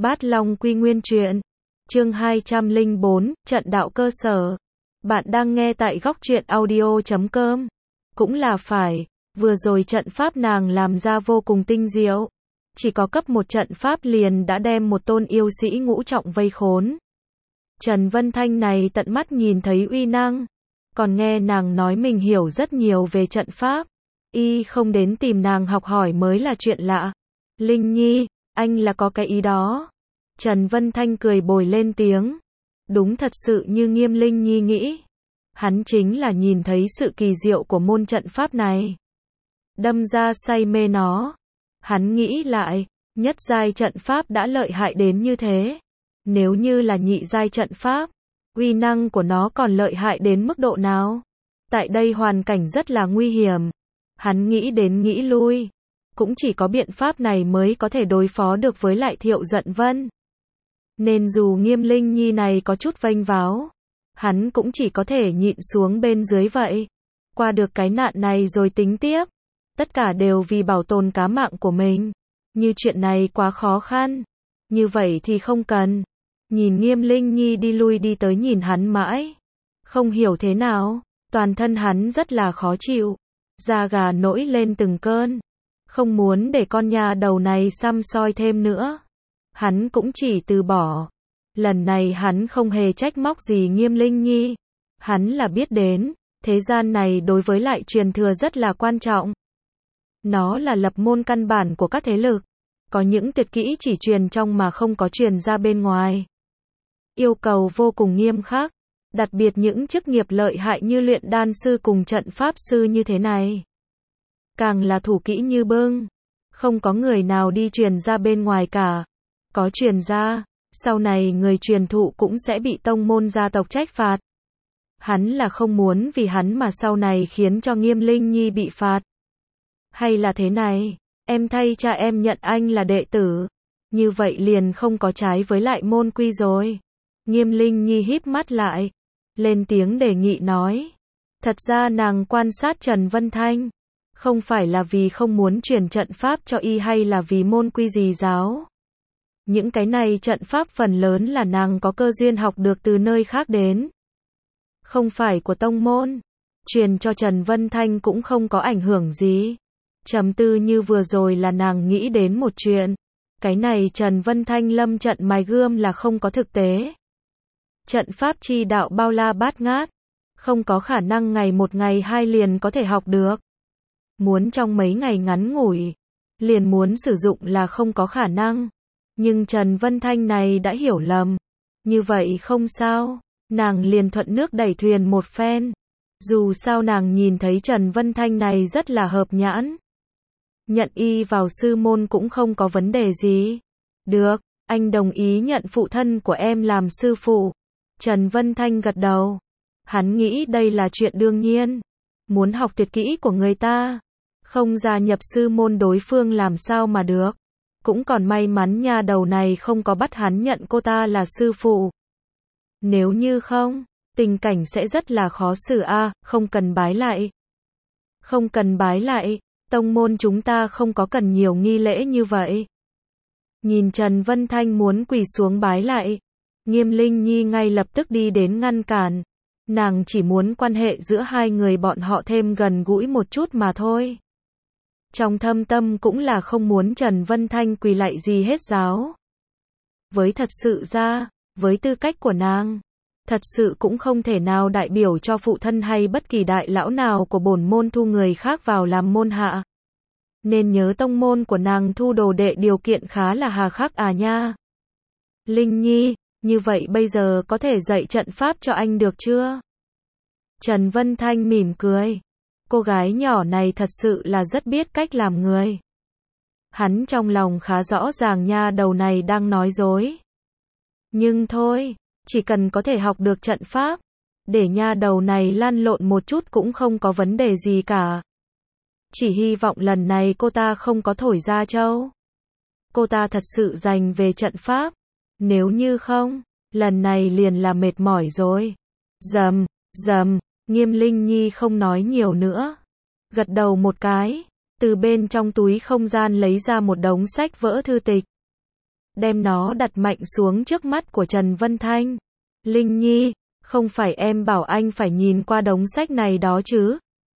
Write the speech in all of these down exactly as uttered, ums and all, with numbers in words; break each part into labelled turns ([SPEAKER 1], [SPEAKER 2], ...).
[SPEAKER 1] Bát Long Quy Nguyên Truyện, chương hai trăm lẻ bốn, trận đạo cơ sở. Bạn đang nghe tại góc truyện audio chấm com. Cũng là phải, vừa rồi trận pháp nàng làm ra vô cùng tinh diệu. Chỉ có cấp một trận pháp liền đã đem một tôn yêu sĩ ngũ trọng vây khốn. Trần Vân Thanh này tận mắt nhìn thấy uy năng, còn nghe nàng nói mình hiểu rất nhiều về trận pháp. Y không đến tìm nàng học hỏi mới là chuyện lạ. Linh Nhi, anh là có cái ý đó. Trần Vân Thanh cười bồi lên tiếng. Đúng thật sự như Nghiêm Linh Nhi nghĩ. Hắn chính là nhìn thấy sự kỳ diệu của môn trận pháp này. Đâm ra say mê nó. Hắn nghĩ lại, nhất giai trận pháp đã lợi hại đến như thế. Nếu như là nhị giai trận pháp, uy năng của nó còn lợi hại đến mức độ nào? Tại đây hoàn cảnh rất là nguy hiểm. Hắn nghĩ đến nghĩ lui. Cũng chỉ có biện pháp này mới có thể đối phó được với lại Thiệu Dận Vân. Nên dù Nghiêm Linh Nhi này có chút vênh váo, hắn cũng chỉ có thể nhịn xuống bên dưới vậy. Qua được cái nạn này rồi tính tiếp. Tất cả đều vì bảo tồn cá mạng của mình. Như chuyện này quá khó khăn. Như vậy thì không cần. Nhìn Nghiêm Linh Nhi đi lui đi tới nhìn hắn mãi. Không hiểu thế nào, toàn thân hắn rất là khó chịu. Da gà nổi lên từng cơn. Không muốn để con nhà đầu này xăm soi thêm nữa. Hắn cũng chỉ từ bỏ. Lần này hắn không hề trách móc gì Nghiêm Linh Nhi. Hắn là biết đến, thế gian này đối với lại truyền thừa rất là quan trọng. Nó là lập môn căn bản của các thế lực. Có những tuyệt kỹ chỉ truyền trong mà không có truyền ra bên ngoài. Yêu cầu vô cùng nghiêm khắc. Đặc biệt những chức nghiệp lợi hại như luyện đan sư cùng trận pháp sư như thế này. Càng là thủ kỹ như bưng. Không có người nào đi truyền ra bên ngoài cả. Có truyền ra, sau này người truyền thụ cũng sẽ bị tông môn gia tộc trách phạt. Hắn là không muốn vì hắn mà sau này khiến cho Nghiêm Linh Nhi bị phạt. Hay là thế này, em thay cha em nhận anh là đệ tử. Như vậy liền không có trái với lại môn quy rồi. Nghiêm Linh Nhi híp mắt lại. Lên tiếng đề nghị nói. Thật ra nàng quan sát Trần Vân Thanh. Không phải là vì không muốn truyền trận pháp cho y hay là vì môn quy gì giáo. Những cái này trận pháp phần lớn là nàng có cơ duyên học được từ nơi khác đến. Không phải của tông môn. Truyền cho Trần Vân Thanh cũng không có ảnh hưởng gì. Trầm tư như vừa rồi là nàng nghĩ đến một chuyện. Cái này Trần Vân Thanh lâm trận mài gươm là không có thực tế. Trận pháp chi đạo bao la bát ngát. Không có khả năng ngày một ngày hai liền có thể học được. Muốn trong mấy ngày ngắn ngủi. Liền muốn sử dụng là không có khả năng. Nhưng Trần Vân Thanh này đã hiểu lầm. Như vậy không sao. Nàng liền thuận nước đẩy thuyền một phen. Dù sao nàng nhìn thấy Trần Vân Thanh này rất là hợp nhãn. Nhận y vào sư môn cũng không có vấn đề gì. Được, anh đồng ý nhận phụ thân của em làm sư phụ. Trần Vân Thanh gật đầu. Hắn nghĩ đây là chuyện đương nhiên. Muốn học tuyệt kỹ của người ta. Không gia nhập sư môn đối phương làm sao mà được. Cũng còn may mắn nha đầu này không có bắt hắn nhận cô ta là sư phụ. Nếu như không, tình cảnh sẽ rất là khó xử a, không cần bái lại. Không cần bái lại, tông môn chúng ta không có cần nhiều nghi lễ như vậy. Nhìn Trần Vân Thanh muốn quỳ xuống bái lại. Nghiêm Linh Nhi ngay lập tức đi đến ngăn cản. Nàng chỉ muốn quan hệ giữa hai người bọn họ thêm gần gũi một chút mà thôi. Trong thâm tâm cũng là không muốn Trần Vân Thanh quỳ lạy gì hết giáo. Với thật sự ra, với tư cách của nàng, thật sự cũng không thể nào đại biểu cho phụ thân hay bất kỳ đại lão nào của bổn môn thu người khác vào làm môn hạ. Nên nhớ tông môn của nàng thu đồ đệ điều kiện khá là hà khắc à nha. Linh Nhi, như vậy bây giờ có thể dạy trận pháp cho anh được chưa? Trần Vân Thanh mỉm cười. Cô gái nhỏ này thật sự là rất biết cách làm người. Hắn trong lòng khá rõ ràng nha đầu này đang nói dối. Nhưng thôi, chỉ cần có thể học được trận pháp, để nha đầu này lăn lộn một chút cũng không có vấn đề gì cả. Chỉ hy vọng lần này cô ta không có thổi ra châu. Cô ta thật sự dành về trận pháp. Nếu như không, lần này liền là mệt mỏi rồi. Dầm, dầm. Nghiêm Linh Nhi không nói nhiều nữa. Gật đầu một cái. Từ bên trong túi không gian lấy ra một đống sách vỡ thư tịch. đem nó đặt mạnh xuống trước mắt của Trần Vân Thanh. Linh Nhi, không phải em bảo anh phải nhìn qua đống sách này đó chứ?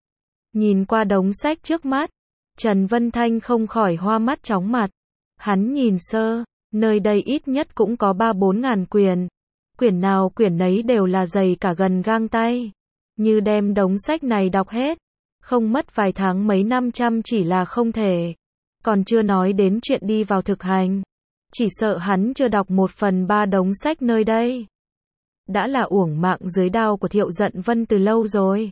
[SPEAKER 1] Nhìn qua đống sách trước mắt, Trần Vân Thanh không khỏi hoa mắt chóng mặt. Hắn nhìn sơ, nơi đây ít nhất cũng có ba bốn ngàn quyển. Quyển nào quyển nấy đều là dày cả gần gang tay. Như đem đống sách này đọc hết, không mất vài tháng mấy năm chăm chỉ là không thể. Còn chưa nói đến chuyện đi vào thực hành. Chỉ sợ hắn chưa đọc một phần ba đống sách nơi đây. Đã là uổng mạng dưới đao của Thiệu Dận Vân từ lâu rồi.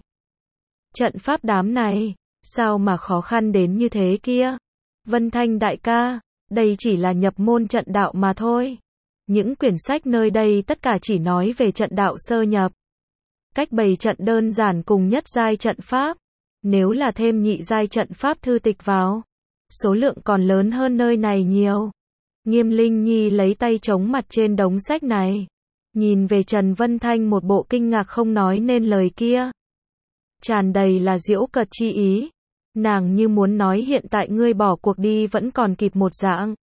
[SPEAKER 1] Trận pháp đám này, sao mà khó khăn đến như thế kia? Vân Thanh đại ca, đây chỉ là nhập môn trận đạo mà thôi. Những quyển sách nơi đây tất cả chỉ nói về trận đạo sơ nhập. Cách bày trận đơn giản cùng nhất giai trận pháp. Nếu là thêm nhị giai trận pháp thư tịch vào, số lượng còn lớn hơn nơi này nhiều. Nghiêm Linh Nhi lấy tay chống mặt trên đống sách này. Nhìn về Trần Vân Thanh một bộ kinh ngạc không nói nên lời kia. Tràn đầy là giễu cợt chi ý. Nàng như muốn nói hiện tại ngươi bỏ cuộc đi vẫn còn kịp một dạng.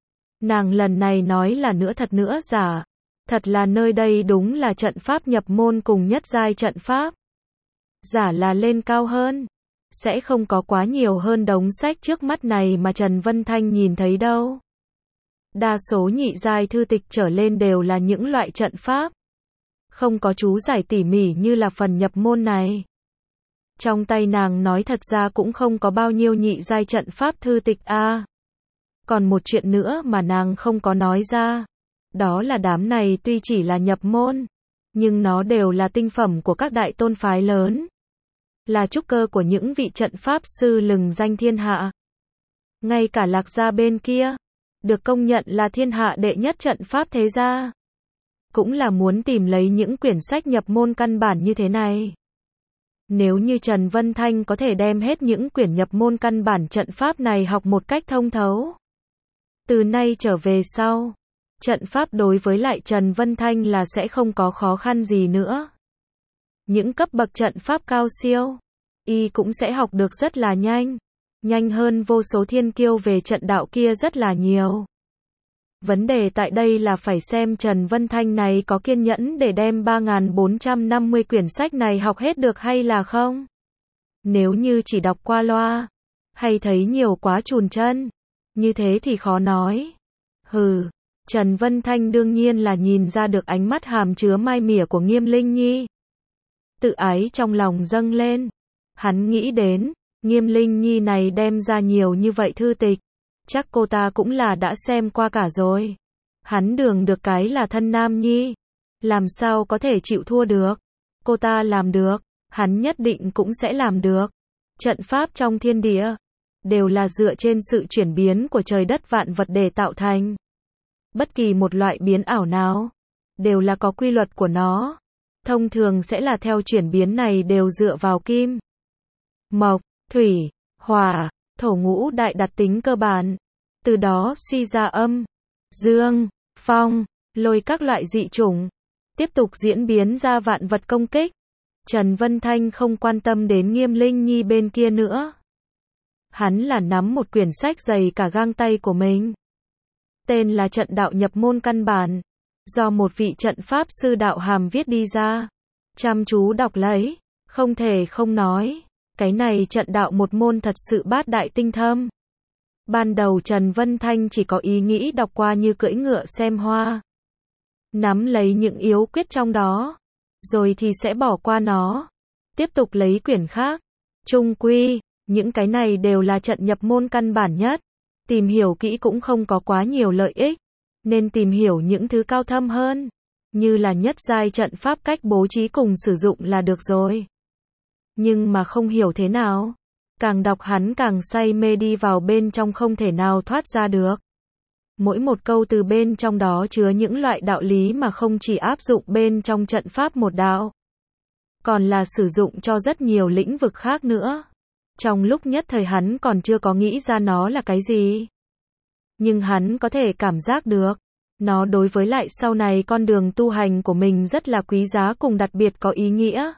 [SPEAKER 1] Nàng lần này nói là nữa thật nữa giả. Thật là nơi đây đúng là trận pháp nhập môn cùng nhất giai trận pháp. Giả là lên cao hơn. Sẽ không có quá nhiều hơn đống sách trước mắt này mà Trần Vân Thanh nhìn thấy đâu. Đa số nhị giai thư tịch trở lên đều là những loại trận pháp. Không có chú giải tỉ mỉ như là phần nhập môn này. Trong tay nàng nói thật ra cũng không có bao nhiêu nhị giai trận pháp thư tịch a. À, còn một chuyện nữa mà nàng không có nói ra. Đó là đám này tuy chỉ là nhập môn, nhưng nó đều là tinh phẩm của các đại tôn phái lớn. Là trúc cơ của những vị trận pháp sư lừng danh thiên hạ. Ngay cả Lạc gia bên kia, được công nhận là thiên hạ đệ nhất trận pháp thế gia. Cũng là muốn tìm lấy những quyển sách nhập môn căn bản như thế này. Nếu như Trần Vân Thanh có thể đem hết những quyển nhập môn căn bản trận pháp này học một cách thông thấu. Từ nay trở về sau, trận pháp đối với lại Trần Vân Thanh là sẽ không có khó khăn gì nữa. Những cấp bậc trận pháp cao siêu, y cũng sẽ học được rất là nhanh. Nhanh hơn vô số thiên kiêu về trận đạo kia rất là nhiều. Vấn đề tại đây là phải xem Trần Vân Thanh này có kiên nhẫn để đem ba nghìn bốn trăm năm mươi quyển sách này học hết được hay là không. Nếu như chỉ đọc qua loa, hay thấy nhiều quá chùn chân, như thế thì khó nói. Hừ, Trần Vân Thanh đương nhiên là nhìn ra được ánh mắt hàm chứa mai mỉa của Nghiêm Linh Nhi. Tự ái trong lòng dâng lên. Hắn nghĩ đến, Nghiêm Linh Nhi này đem ra nhiều như vậy thư tịch. Chắc cô ta cũng là đã xem qua cả rồi. Hắn đường được cái là thân nam nhi. Làm sao có thể chịu thua được. Cô ta làm được, hắn nhất định cũng sẽ làm được. Trận pháp trong thiên địa đều là dựa trên sự chuyển biến của trời đất vạn vật để tạo thành. Bất kỳ một loại biến ảo nào đều là có quy luật của nó. Thông thường sẽ là theo chuyển biến này đều dựa vào kim, mộc, thủy, hỏa, thổ ngũ đại đặc tính cơ bản. Từ đó suy ra âm, dương, phong, lôi các loại dị chủng. Tiếp tục diễn biến ra vạn vật công kích. Trần Vân Thanh không quan tâm đến Nghiêm Linh Nhi bên kia nữa. Hắn là nắm một quyển sách dày cả gang tay của mình. Tên là Trận đạo nhập môn căn bản. Do một vị trận pháp sư đạo hàm viết đi ra. Chăm chú đọc lấy. Không thể không nói. Cái này trận đạo một môn thật sự bát đại tinh thâm. Ban đầu Trần Vân Thanh chỉ có ý nghĩ đọc qua như cưỡi ngựa xem hoa. Nắm lấy những yếu quyết trong đó. Rồi thì sẽ bỏ qua nó. Tiếp tục lấy quyển khác. Chung quy, những cái này đều là trận nhập môn căn bản nhất. Tìm hiểu kỹ cũng không có quá nhiều lợi ích. Nên tìm hiểu những thứ cao thâm hơn. Như là nhất giai trận pháp cách bố trí cùng sử dụng là được rồi. Nhưng mà không hiểu thế nào. Càng đọc hắn càng say mê đi vào bên trong không thể nào thoát ra được. Mỗi một câu từ bên trong đó chứa những loại đạo lý mà không chỉ áp dụng bên trong trận pháp một đạo. Còn là sử dụng cho rất nhiều lĩnh vực khác nữa. Trong lúc nhất thời hắn còn chưa có nghĩ ra nó là cái gì. Nhưng hắn có thể cảm giác được. Nó đối với lại sau này con đường tu hành của mình rất là quý giá cùng đặc biệt có ý nghĩa.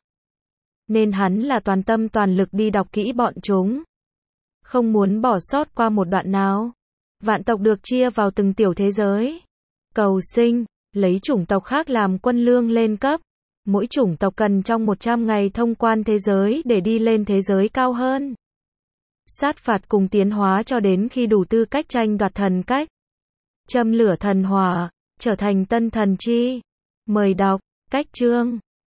[SPEAKER 1] Nên hắn là toàn tâm toàn lực đi đọc kỹ bọn chúng. Không muốn bỏ sót qua một đoạn nào. Vạn tộc được chia vào từng tiểu thế giới. Cầu sinh, lấy chủng tộc khác làm quân lương lên cấp. Mỗi chủng tộc cần trong một trăm ngày thông quan thế giới để đi lên thế giới cao hơn. Sát phạt cùng tiến hóa cho đến khi đủ tư cách tranh đoạt thần cách. Châm lửa thần hỏa, trở thành tân thần chi. Mời đọc, cách chương.